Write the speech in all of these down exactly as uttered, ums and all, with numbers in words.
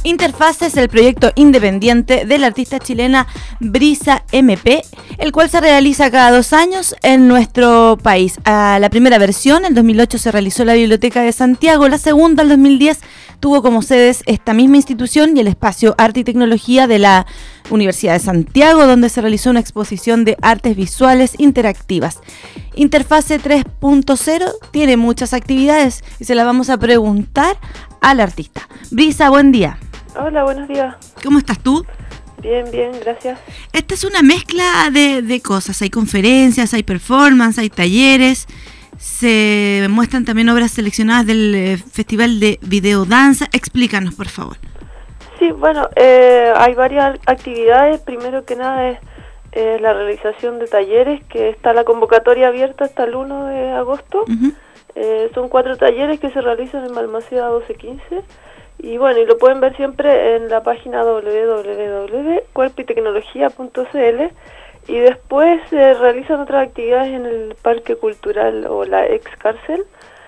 Interfase es el proyecto independiente de la artista chilena Brisa M P, el cual se realiza cada dos años en nuestro país. A la primera versión, en dos mil ocho, se realizó en la Biblioteca de Santiago. La segunda, en dos mil diez, tuvo como sedes esta misma institución y el espacio Arte y Tecnología de la Universidad de Santiago, donde se realizó una exposición de artes visuales interactivas. Interfase tres punto cero tiene muchas actividades y se las vamos a preguntar al artista. Brisa, buen día. Hola, buenos días. ¿Cómo estás tú? Bien, bien, gracias. Esta es una mezcla de, de cosas. Hay conferencias, hay performance, hay talleres. Se muestran también obras seleccionadas del eh, Festival de Videodanza. Explícanos, por favor. Sí, bueno, eh, hay varias actividades. Primero que nada es eh, la realización de talleres, que está la convocatoria abierta hasta el uno de agosto. Uh-huh. Eh, son cuatro talleres que se realizan en Balmaceda doce quince. Y bueno, y lo pueden ver siempre en la página doble u doble u doble u punto cuerpo y tecnología punto c l. Y después se eh, realizan otras actividades en el Parque Cultural o la ex cárcel.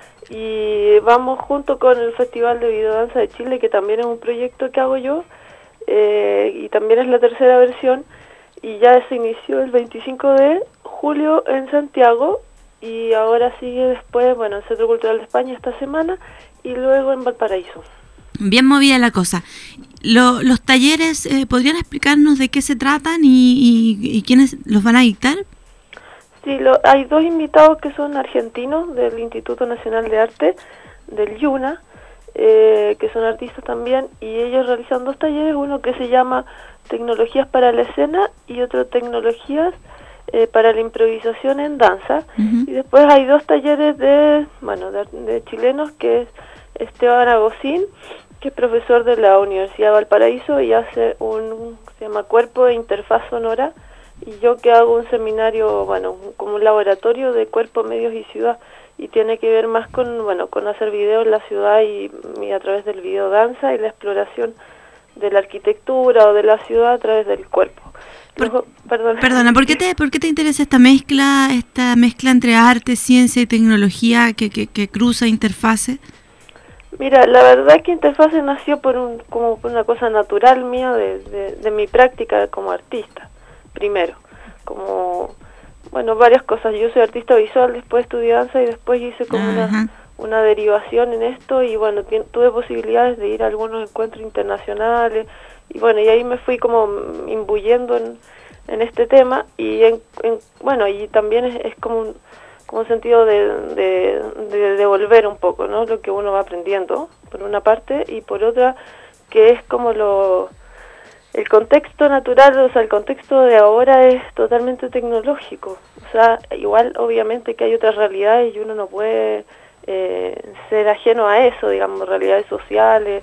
Y vamos junto con el Festival de Videodanza de Chile, que también es un proyecto que hago yo. Eh, y también es la tercera versión. Y ya se inició el veinticinco de julio en Santiago. Y ahora sigue después, bueno, el Centro Cultural de España esta semana. Y luego en Valparaíso. Bien movida la cosa. Lo, los talleres, eh, ¿podrían explicarnos de qué se tratan y, y, y quiénes los van a dictar? Sí, lo, hay dos invitados que son argentinos del Instituto Nacional de Arte, del YUNA, eh, que son artistas también, y ellos realizan dos talleres, uno que se llama Tecnologías para la Escena y otro Tecnologías eh, para la Improvisación en Danza. Uh-huh. Y después hay dos talleres de, bueno, de, de chilenos, que es Esteban Agosín, que es profesor de la Universidad de Valparaíso y hace un, se llama Cuerpo de Interfaz Sonora, y yo que hago un seminario, bueno, como un laboratorio de cuerpo, medios y ciudad, y tiene que ver más con, bueno, con hacer videos en la ciudad y, y a través del video danza y la exploración de la arquitectura o de la ciudad a través del cuerpo. Luego, Por, perdona, perdona ¿por qué te, por qué te interesa esta mezcla, esta mezcla entre arte, ciencia y tecnología que, que, que cruza Interfase? Mira, la verdad es que Interfase nació por un como por una cosa natural mía de, de, de mi práctica como artista, primero, como, bueno, varias cosas. Yo soy artista visual, después estudié danza y después hice como una, una derivación en esto y bueno, t- tuve posibilidades de ir a algunos encuentros internacionales y bueno, y ahí me fui como imbuyendo en, en este tema y en, en, bueno, y también es, es como un como un sentido de, de, de devolver un poco, ¿no? Lo que uno va aprendiendo, por una parte, y por otra, que es como lo el contexto natural, o sea, el contexto de ahora es totalmente tecnológico. O sea, igual, obviamente, que hay otras realidades y uno no puede eh, ser ajeno a eso, digamos, realidades sociales,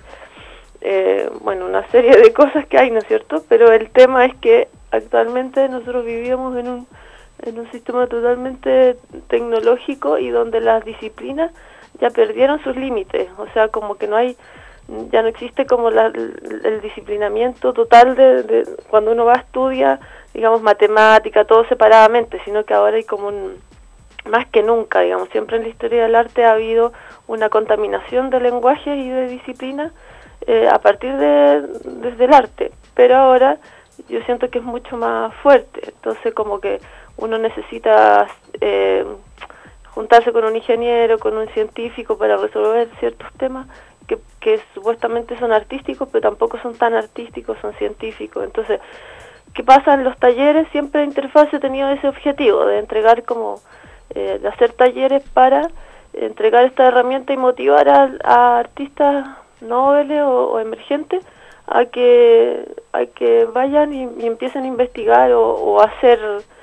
eh, bueno, una serie de cosas que hay, ¿no es cierto? Pero el tema es que actualmente nosotros vivimos en un en un sistema totalmente tecnológico y donde las disciplinas ya perdieron sus límites, o sea, como que no hay, ya no existe como la, el, el disciplinamiento total de, de cuando uno va a estudiar, digamos, matemática, todo separadamente, sino que ahora hay como un, más que nunca, digamos, siempre en la historia del arte ha habido una contaminación de lenguajes y de disciplinas eh, a partir de, desde el arte, pero ahora yo siento que es mucho más fuerte, entonces como que uno necesita eh, juntarse con un ingeniero, con un científico para resolver ciertos temas que, que supuestamente son artísticos, pero tampoco son tan artísticos, son científicos. Entonces, ¿qué pasa en los talleres? Siempre Interfase ha tenido ese objetivo de entregar como, eh, de hacer talleres para entregar esta herramienta y motivar a, a artistas nobles o, o emergentes a que, a que vayan y, y empiecen a investigar o, o a hacer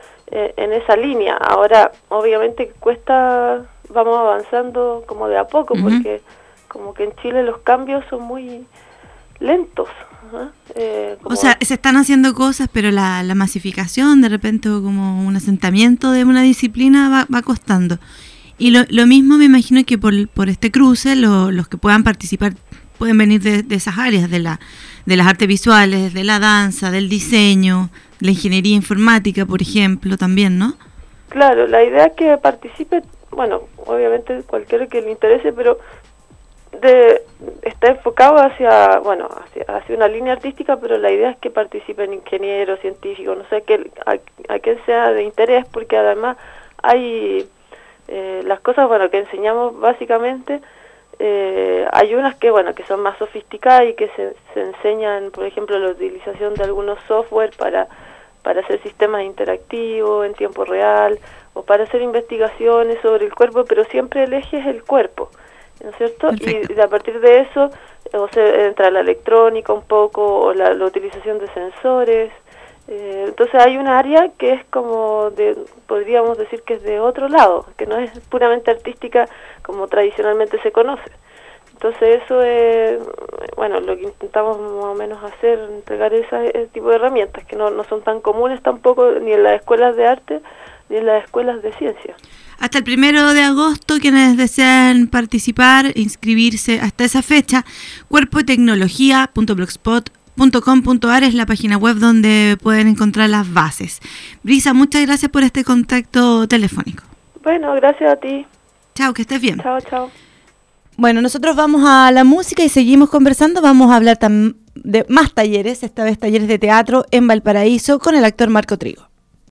en esa línea. Ahora, obviamente cuesta, vamos avanzando como de a poco, uh-huh. porque como que en Chile los cambios son muy lentos. ¿eh? Eh, o sea, se están haciendo cosas, pero la, la masificación, de repente, como un asentamiento de una disciplina va, va costando. Y lo, lo mismo me imagino que por, por este cruce, lo, los que puedan participar pueden venir de, de esas áreas, de la de las artes visuales, de la danza, del diseño, la ingeniería informática, por ejemplo, también, ¿no? Claro, la idea es que participe, bueno, obviamente cualquiera que le interese, pero de, está enfocado hacia, bueno, hacia, hacia una línea artística, pero la idea es que participen ingenieros, científicos, no sé, que a, a quien sea de interés, porque además hay eh, las cosas, bueno, que enseñamos básicamente, eh, hay unas que, bueno, que son más sofisticadas y que se, se enseñan, por ejemplo, la utilización de algunos software para, para hacer sistemas interactivos en tiempo real, o para hacer investigaciones sobre el cuerpo, pero siempre el eje es el cuerpo, ¿no es cierto? Y, y a partir de eso, o sea, entra la electrónica un poco, o la, la utilización de sensores. Eh, entonces hay un área que es como de, podríamos decir que es de otro lado, que no es puramente artística como tradicionalmente se conoce. Entonces eso es, bueno, lo que intentamos más o menos hacer, entregar esa, ese tipo de herramientas, que no, no son tan comunes tampoco ni en las escuelas de arte, ni en las escuelas de ciencia. Hasta el primero de agosto, quienes desean participar, inscribirse hasta esa fecha, cuerpo y tecnología punto blogspot punto com punto a r es la página web donde pueden encontrar las bases. Brisa, muchas gracias por este contacto telefónico. Bueno, gracias a ti. Chao, que estés bien. Chao, chao. Bueno, nosotros vamos a la música y seguimos conversando. Vamos a hablar tam- de más talleres, esta vez talleres de teatro en Valparaíso con el actor Marco Trigo.